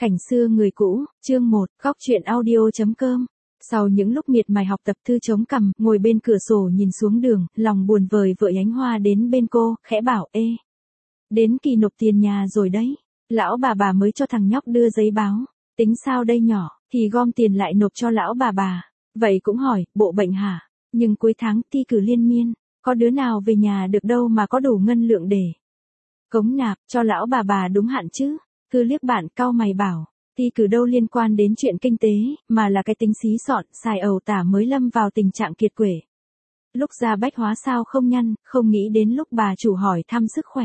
Cảnh xưa người cũ, chương 1, góc truyện audio.com. Sau những lúc miệt mài học tập, Thư chống cằm, ngồi bên cửa sổ nhìn xuống đường, lòng buồn vời vợi Ánh Hoa đến bên cô, khẽ bảo: Ê, đến kỳ nộp tiền nhà rồi đấy. Lão bà mới cho thằng nhóc đưa giấy báo. Tính sao đây nhỏ, thì gom tiền lại nộp cho lão bà. Vậy cũng hỏi, bộ bệnh hả? Nhưng cuối tháng thi cử liên miên, có đứa nào về nhà được đâu mà có đủ ngân lượng để cống nạp cho lão bà đúng hạn chứ. Thư liếc bạn cau mày bảo, thi cử đâu liên quan đến chuyện kinh tế, mà là cái tính xí xọn, xài ẩu tả mới lâm vào tình trạng kiệt quệ. Lúc ra bách hóa sao không nhăn, không nghĩ đến lúc bà chủ hỏi thăm sức khỏe.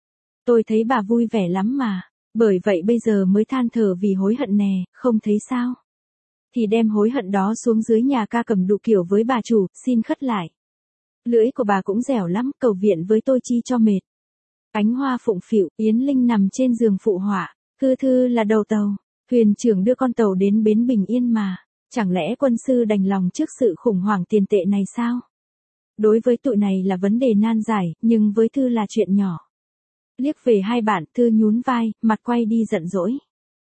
Tôi thấy bà vui vẻ lắm mà, bởi vậy bây giờ mới than thở vì hối hận nè, không thấy sao? Thì đem hối hận đó xuống dưới nhà ca cầm đụ kiểu với bà chủ, xin khất lại. Lưỡi của bà cũng dẻo lắm, cầu viện với tôi chi cho mệt. Ánh Hoa phụng phịu, Yến Linh nằm trên giường phụ họa, Thư là đầu tàu, thuyền trưởng đưa con tàu đến bến bình yên mà, chẳng lẽ quân sư đành lòng trước sự khủng hoảng tiền tệ này sao? Đối với tụi này là vấn đề nan giải, nhưng với Thư là chuyện nhỏ. Liếc về hai bạn, Thư nhún vai, mặt quay đi giận dỗi.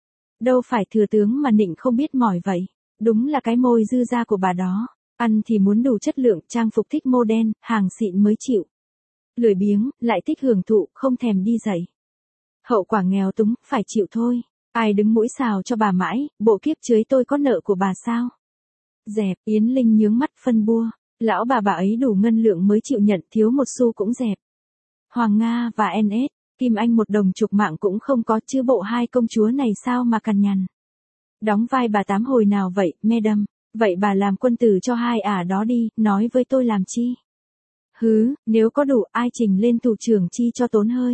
Đâu phải thừa tướng mà nịnh không biết mỏi vậy, đúng là cái môi dư da của bà đó, ăn thì muốn đủ chất lượng, trang phục thích mô đen, hàng xịn mới chịu. Lười biếng, lại thích hưởng thụ, không thèm đi dạy. Hậu quả nghèo túng, phải chịu thôi. Ai đứng mũi xào cho bà mãi, bộ kiếp cưới tôi có nợ của bà sao? Dẹp, Yến Linh nhướng mắt phân bua. Lão bà ấy đủ ngân lượng mới chịu nhận, thiếu một xu cũng dẹp. Hoàng Nga và NS, Kim Anh một đồng chục mạng cũng không có, chứ bộ hai công chúa này sao mà cằn nhằn. Đóng vai bà Tám hồi nào vậy, madam? Vậy bà làm quân tử cho hai ả đó đi, nói với tôi làm chi? Hứ, nếu có đủ ai trình lên thủ trưởng chi cho tốn hơi.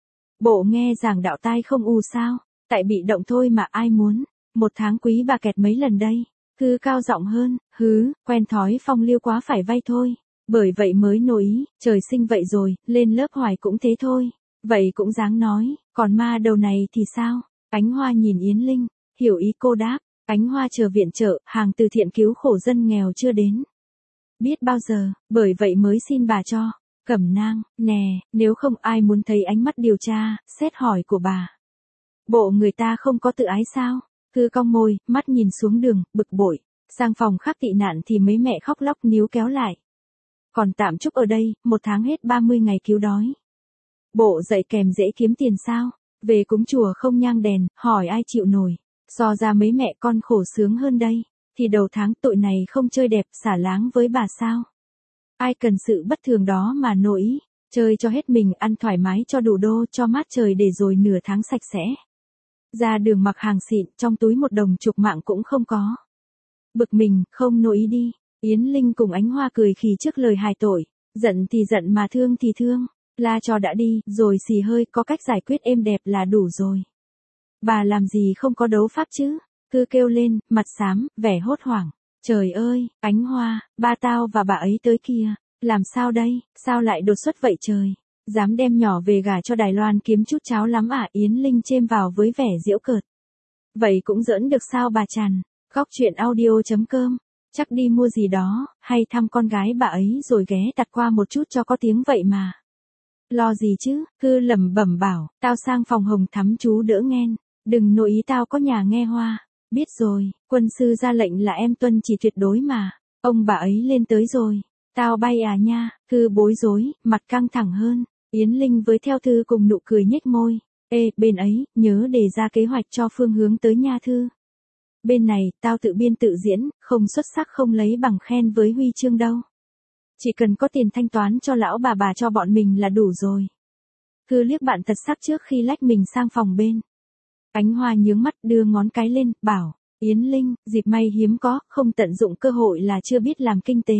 Bộ nghe giảng đạo tai không u sao, tại bị động thôi mà ai muốn. Một tháng quý bà kẹt mấy lần đây. Thư cao giọng hơn, quen thói phong lưu quá phải vay thôi. Bởi vậy mới nổi ý, trời sinh vậy rồi, lên lớp hoài cũng thế thôi. Vậy cũng dáng nói, còn ma đầu này thì sao? Ánh Hoa nhìn Yến Linh, hiểu ý cô đáp. Ánh Hoa chờ viện trợ, hàng từ thiện cứu khổ dân nghèo chưa đến. Biết bao giờ, bởi vậy mới xin bà cho. Cẩm nang, nè, nếu không ai muốn thấy ánh mắt điều tra, xét hỏi của bà. Bộ người ta không có tự ái sao? Thư cong môi, mắt nhìn xuống đường, bực bội. Sang phòng khác tị nạn thì mấy mẹ khóc lóc níu kéo lại. Còn tạm chúc ở đây, một tháng hết 30 ngày cứu đói. Bộ dạy kèm dễ kiếm tiền sao? Về cúng chùa không nhang đèn, hỏi ai chịu nổi. So ra mấy mẹ con khổ sướng hơn đây. Thì đầu tháng tụi này không chơi đẹp, xả láng với bà sao? Ai cần sự bất thường đó mà nổi, chơi cho hết mình, ăn thoải mái cho đủ đô, cho mát trời để rồi nửa tháng sạch sẽ. Ra đường mặc hàng xịn, trong túi một đồng chục mạng cũng không có. Bực mình, không nổi đi. Yến Linh cùng Ánh Hoa cười khì trước lời hài tội. Giận thì giận mà thương thì thương. La cho đã đi, rồi xì hơi, có cách giải quyết êm đẹp là đủ rồi. Bà làm gì không có đấu pháp chứ? Thư kêu lên, mặt xám, vẻ hốt hoảng. Trời ơi, Ánh Hoa, ba tao và bà ấy tới kia. Làm sao đây, sao lại đột xuất vậy trời? Dám đem nhỏ về gả cho Đài Loan kiếm chút cháo lắm à? Yến Linh chêm vào với vẻ giễu cợt. Vậy cũng giỡn được sao bà Trần? Góc truyện audio.com. Chắc đi mua gì đó, hay thăm con gái bà ấy rồi ghé đặt qua một chút cho có tiếng vậy mà. Lo gì chứ? Thư lẩm bẩm bảo, tao sang phòng Hồng Thắm chú đỡ nghen. Đừng nội ý tao có nhà nghe Hoa. Biết rồi, quân sư ra lệnh là em tuân chỉ tuyệt đối mà. Ông bà ấy lên tới rồi. Tao bay à nha. Thư bối rối, mặt căng thẳng hơn. Yến Linh với theo Thư cùng nụ cười nhếch môi. Ê, bên ấy, nhớ đề ra kế hoạch cho phương hướng tới nha Thư. Bên này, tao tự biên tự diễn, không xuất sắc không lấy bằng khen với huy chương đâu. Chỉ cần có tiền thanh toán cho lão bà cho bọn mình là đủ rồi. Thư liếc bạn tật sắc trước khi lách mình sang phòng bên. Ánh Hoa nhướng mắt đưa ngón cái lên, bảo, Yến Linh, dịp may hiếm có, không tận dụng cơ hội là chưa biết làm kinh tế.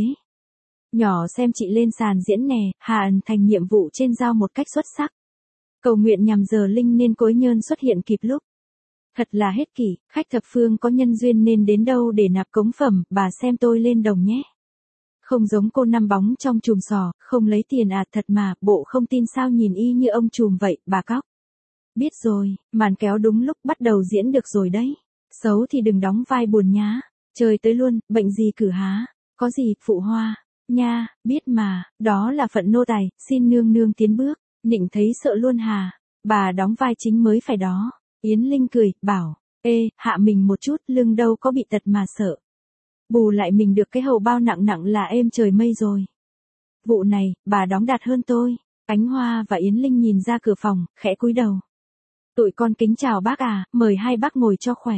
Nhỏ xem chị lên sàn diễn nè, hoàn thành nhiệm vụ trên giao một cách xuất sắc. Cầu nguyện nhằm giờ Linh nên cối nhơn xuất hiện kịp lúc. Thật là hết kỷ, khách thập phương có nhân duyên nên đến đâu để nạp cống phẩm, bà xem tôi lên đồng nhé. Không giống cô năm bóng trong chùm sò, không lấy tiền à, thật mà, bộ không tin sao nhìn y như ông trùm vậy, bà cóc. Biết rồi, màn kéo đúng lúc bắt đầu diễn được rồi đấy. Xấu thì đừng đóng vai buồn nhá. Chơi tới luôn, bệnh gì cử há. Có gì, phụ Hoa. Nha, biết mà, đó là phận nô tài, xin nương nương tiến bước. Nịnh thấy sợ luôn hà. Bà đóng vai chính mới phải đó. Yến Linh cười, bảo, Ê, hạ mình một chút, lưng đâu có bị tật mà sợ. Bù lại mình được cái hầu bao nặng nặng là êm trời mây rồi. Vụ này, bà đóng đạt hơn tôi. Ánh Hoa và Yến Linh nhìn ra cửa phòng, khẽ cúi đầu. Tụi con kính chào bác à, mời hai bác ngồi cho khỏe.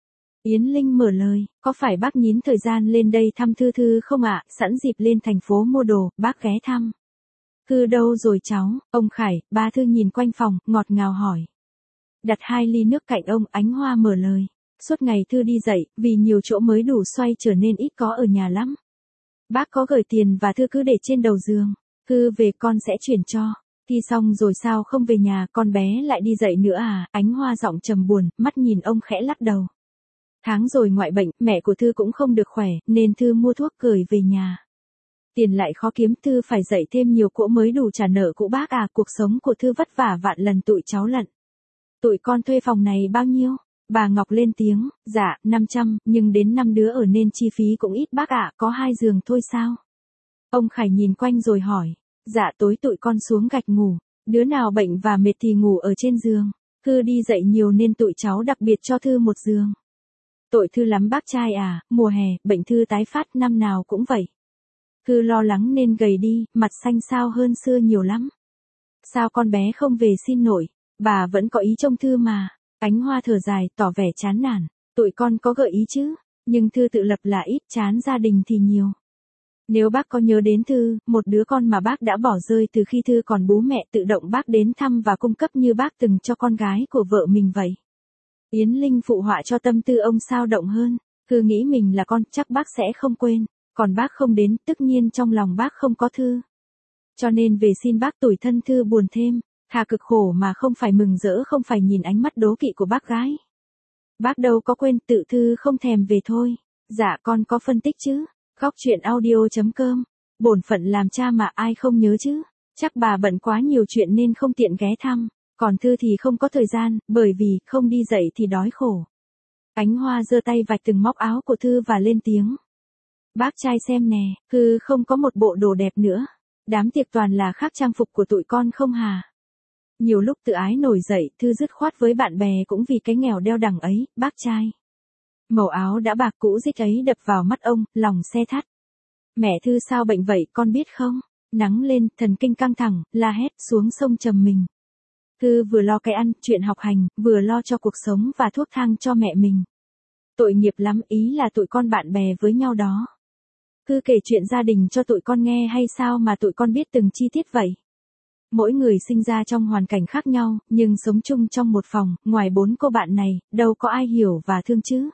Yến Linh mở lời, có phải bác nhín thời gian lên đây thăm Thư Thư không ạ, sẵn dịp lên thành phố mua đồ, bác ghé thăm. Thư đâu rồi cháu, ông Khải, ba Thư nhìn quanh phòng, ngọt ngào hỏi. Đặt 2 ly nước cạnh ông, Ánh Hoa mở lời. Suốt ngày Thư đi dạy, vì nhiều chỗ mới đủ xoay trở nên ít có ở nhà lắm. Bác có gửi tiền và Thư cứ để trên đầu giường. Thư về con sẽ chuyển cho. Thi xong rồi sao không về nhà, con bé lại đi dạy nữa à, Ánh Hoa giọng trầm buồn, mắt nhìn ông khẽ lắc đầu. Tháng rồi ngoại bệnh, mẹ của Thư cũng không được khỏe, nên Thư mua thuốc gửi về nhà. Tiền lại khó kiếm, Thư phải dạy thêm nhiều cỗ mới đủ trả nợ cũ bác à, cuộc sống của Thư vất vả vạn lần tụi cháu lận. Tụi con thuê phòng này bao nhiêu? Bà Ngọc lên tiếng, dạ, 500, nhưng đến 5 đứa ở nên chi phí cũng ít bác ạ, có 2 giường thôi sao? Ông Khải nhìn quanh rồi hỏi, dạ tối tụi con xuống gạch ngủ, đứa nào bệnh và mệt thì ngủ ở trên giường. Thư đi dạy nhiều nên tụi cháu đặc biệt cho Thư một giường. Tội Thư lắm bác trai à, mùa hè, bệnh Thư tái phát năm nào cũng vậy. Thư lo lắng nên gầy đi, mặt xanh xao hơn xưa nhiều lắm. Sao con bé không về xin nội, bà vẫn có ý trông Thư mà. Ánh Hoa thở dài, tỏ vẻ chán nản. Tụi con có gợi ý chứ, nhưng Thư tự lập là ít, chán gia đình thì nhiều. Nếu bác có nhớ đến Thư, một đứa con mà bác đã bỏ rơi từ khi Thư còn bú mẹ, tự động bác đến thăm và cung cấp như bác từng cho con gái của vợ mình vậy. Yến Linh phụ họa cho tâm tư ông sao động hơn. Thư nghĩ mình là con, chắc bác sẽ không quên. Còn bác không đến, tất nhiên trong lòng bác không có Thư. Cho nên về xin bác, tủi thân Thư buồn thêm. Thà cực khổ mà không phải mừng rỡ, không phải nhìn ánh mắt đố kỵ của bác gái. Bác đâu có quên, tự Thư không thèm về thôi. Dạ con có phân tích chứ. Góc chuyện audio.com. Bổn phận làm cha mà ai không nhớ chứ. Chắc bà bận quá nhiều chuyện nên không tiện ghé thăm. Còn Thư thì không có thời gian, bởi vì không đi dạy thì đói khổ. Ánh Hoa giơ tay vạch từng móc áo của Thư và lên tiếng. Bác trai xem nè, Thư không có một bộ đồ đẹp nữa. Đám tiệc toàn là khác trang phục của tụi con không hà. Nhiều lúc tự ái nổi dậy, Thư dứt khoát với bạn bè cũng vì cái nghèo đeo đẳng ấy, bác trai. Màu áo đã bạc cũ rích ấy đập vào mắt ông, lòng xe thắt. Mẹ Thư sao bệnh vậy, con biết không? Nắng lên, thần kinh căng thẳng, la hét xuống sông trầm mình. Thư vừa lo cái ăn, chuyện học hành, vừa lo cho cuộc sống và thuốc thang cho mẹ mình. Tội nghiệp lắm, ý là tụi con bạn bè với nhau đó. Thư kể chuyện gia đình cho tụi con nghe hay sao mà tụi con biết từng chi tiết vậy? Mỗi người sinh ra trong hoàn cảnh khác nhau, nhưng sống chung trong một phòng, ngoài 4 cô bạn này, đâu có ai hiểu và thương chứ.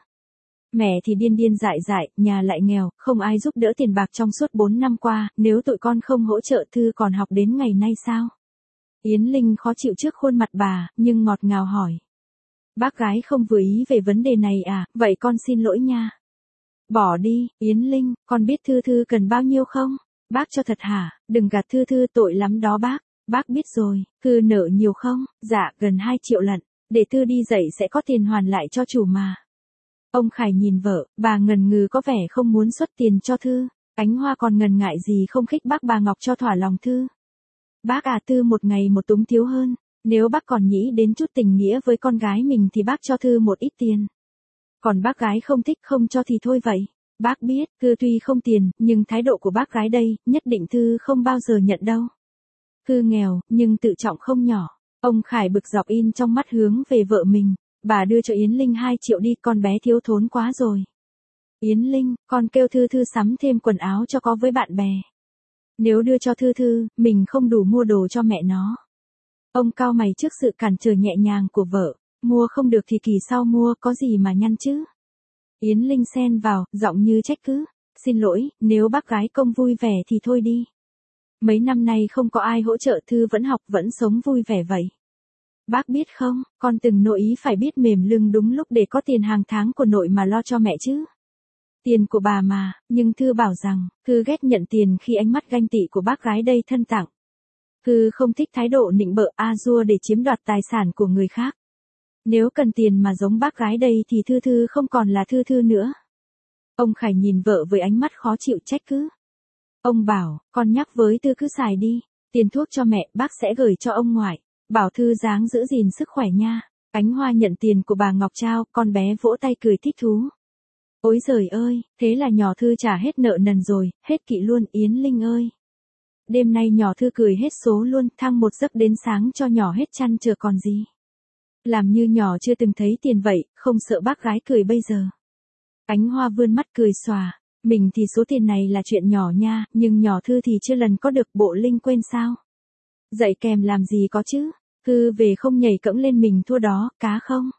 Mẹ thì điên điên dại dại, nhà lại nghèo, không ai giúp đỡ tiền bạc trong suốt 4 năm qua, nếu tụi con không hỗ trợ Thư còn học đến ngày nay sao? Yến Linh khó chịu trước khuôn mặt bà, nhưng ngọt ngào hỏi. Bác gái không vừa ý về vấn đề này à, vậy con xin lỗi nha. Bỏ đi, Yến Linh, con biết Thư cần bao nhiêu không? Bác cho thật hả, đừng gạt Thư tội lắm đó bác. Bác biết rồi, Thư nợ nhiều không? Dạ, gần 2 triệu lận. Để Thư đi dạy sẽ có tiền hoàn lại cho chủ mà. Ông Khải nhìn vợ, bà ngần ngừ có vẻ không muốn xuất tiền cho Thư. Ánh Hoa còn ngần ngại gì không khích bác bà Ngọc cho thỏa lòng Thư. Bác à, Thư một ngày một túng thiếu hơn. Nếu bác còn nghĩ đến chút tình nghĩa với con gái mình thì bác cho Thư một ít tiền. Còn bác gái không thích không cho thì thôi vậy. Bác biết, Thư tuy không tiền, nhưng thái độ của bác gái đây, nhất định Thư không bao giờ nhận đâu. Thư nghèo, nhưng tự trọng không nhỏ. Ông Khải bực dọc in trong mắt hướng về vợ mình. Bà đưa cho Yến Linh 2 triệu đi, con bé thiếu thốn quá rồi. Yến Linh, con kêu Thư sắm thêm quần áo cho có với bạn bè. Nếu đưa cho Thư, mình không đủ mua đồ cho mẹ nó. Ông cau mày trước sự cản trở nhẹ nhàng của vợ. Mua không được thì kỳ sau mua, có gì mà nhăn chứ. Yến Linh xen vào, giọng như trách cứ. Xin lỗi, nếu bác gái công vui vẻ thì thôi đi. Mấy năm nay không có ai hỗ trợ Thư vẫn học vẫn sống vui vẻ vậy. Bác biết không, con từng nội ý phải biết mềm lưng đúng lúc để có tiền hàng tháng của nội mà lo cho mẹ chứ. Tiền của bà mà, nhưng Thư bảo rằng, Thư ghét nhận tiền khi ánh mắt ganh tị của bác gái đây thân tặng. Thư không thích thái độ nịnh bợ a dua để chiếm đoạt tài sản của người khác. Nếu cần tiền mà giống bác gái đây thì Thư không còn là Thư nữa. Ông Khải nhìn vợ với ánh mắt khó chịu trách cứ. Ông bảo, con nhắc với Thư cứ xài đi, tiền thuốc cho mẹ bác sẽ gửi cho ông ngoại, bảo Thư dáng giữ gìn sức khỏe nha. Ánh Hoa nhận tiền của bà Ngọc trao, con bé vỗ tay cười thích thú. Ôi giời ơi, thế là nhỏ Thư trả hết nợ nần rồi, hết kỵ luôn Yến Linh ơi. Đêm nay nhỏ Thư cười hết số luôn, thăng một giấc đến sáng cho nhỏ hết chăn chờ còn gì. Làm như nhỏ chưa từng thấy tiền vậy, không sợ bác gái cười bây giờ. Ánh Hoa vươn mắt cười xòa, mình thì số tiền này là chuyện nhỏ nha, nhưng nhỏ Thư thì chưa lần có được, bộ Linh quên sao. Dạy kèm làm gì có chứ, Thư về không nhảy cẫng lên mình thua đó, cá không.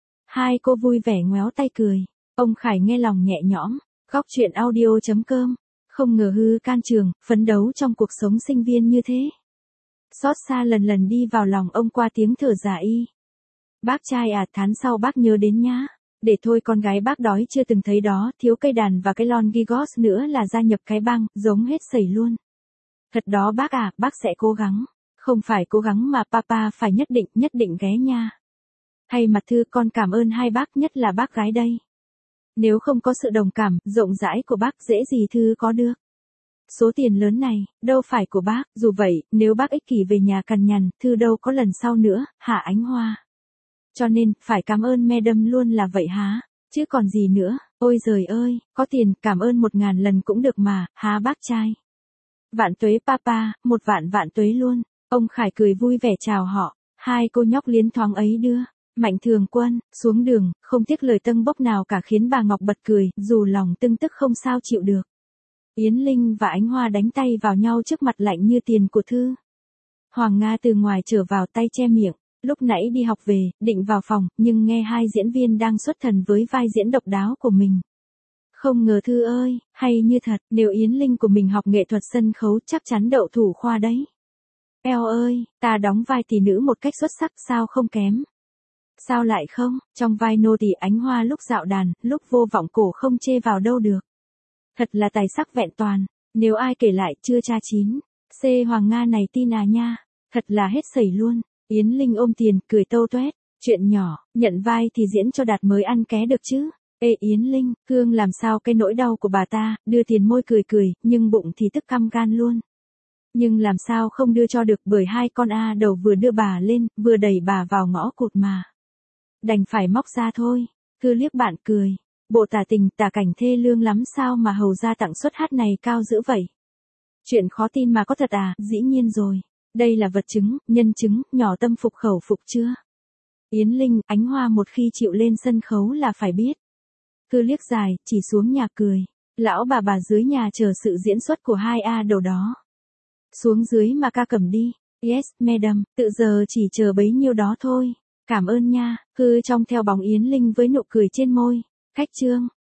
Hai cô vui vẻ ngoéo tay cười, ông Khải nghe lòng nhẹ nhõm, góc chuyện audio.com, không ngờ Hư can trường, phấn đấu trong cuộc sống sinh viên như thế. Xót xa lần lần đi vào lòng ông qua tiếng thở dài y. Bác trai à, tháng sau bác nhớ đến nhá. Để thôi con gái bác đói chưa từng thấy đó, thiếu cây đàn và cái lon gigos nữa là gia nhập cái băng, giống hết sẩy luôn. Thật đó bác à, bác sẽ cố gắng. Không phải cố gắng mà papa phải nhất định ghé nha. Thay mặt Thư con cảm ơn hai bác, nhất là bác gái đây. Nếu không có sự đồng cảm, rộng rãi của bác dễ gì Thư có được. Số tiền lớn này, đâu phải của bác, dù vậy, nếu bác ích kỷ về nhà cằn nhằn, Thư đâu có lần sau nữa, hả Ánh Hoa. Cho nên, phải cảm ơn madam luôn là vậy há, chứ còn gì nữa, ôi giời ơi, có tiền, cảm ơn 1000 lần cũng được mà, há bác trai. Vạn tuế papa, 1 vạn tuế luôn, ông Khải cười vui vẻ chào họ, hai cô nhóc liến thoáng ấy đưa. Mạnh Thường Quân, xuống đường, không tiếc lời tâng bốc nào cả khiến bà Ngọc bật cười, dù lòng tưng tức không sao chịu được. Yến Linh và Ánh Hoa đánh tay vào nhau trước mặt lạnh như tiền của Thư. Hoàng Nga từ ngoài trở vào tay che miệng, lúc nãy đi học về, định vào phòng, nhưng nghe hai diễn viên đang xuất thần với vai diễn độc đáo của mình. Không ngờ Thư ơi, hay như thật, nếu Yến Linh của mình học nghệ thuật sân khấu chắc chắn đậu thủ khoa đấy. Eo ơi, ta đóng vai tỷ nữ một cách xuất sắc sao không kém. Sao lại không, trong vai nô tỳ Ánh Hoa lúc dạo đàn, lúc vô vọng cổ không chê vào đâu được. Thật là tài sắc vẹn toàn, nếu ai kể lại chưa cha chín. C Hoàng Nga này tin à nha, thật là hết sẩy luôn. Yến Linh ôm tiền, cười tâu toét, chuyện nhỏ, nhận vai thì diễn cho đạt mới ăn ké được chứ. Ê Yến Linh, Hương làm sao cái nỗi đau của bà ta, đưa tiền môi cười, nhưng bụng thì tức căm gan luôn. Nhưng làm sao không đưa cho được bởi hai con A đầu vừa đưa bà lên, vừa đẩy bà vào ngõ cụt mà. Đành phải móc ra thôi. Thư liếc bạn cười. Bộ tả tình tả cảnh thê lương lắm sao mà hầu ra tặng suất hát này cao dữ vậy. Chuyện khó tin mà có thật à, dĩ nhiên rồi. Đây là vật chứng, nhân chứng, nhỏ tâm phục khẩu phục chưa? Yến Linh, Ánh Hoa một khi chịu lên sân khấu là phải biết. Thư liếc dài, chỉ xuống nhà cười. Lão bà dưới nhà chờ sự diễn xuất của hai A đầu đó. Xuống dưới mà ca cầm đi. Yes, madam, tự giờ chỉ chờ bấy nhiêu đó thôi. Cảm ơn nha, Hư trong theo bóng Yến Linh với nụ cười trên môi. Khách trương.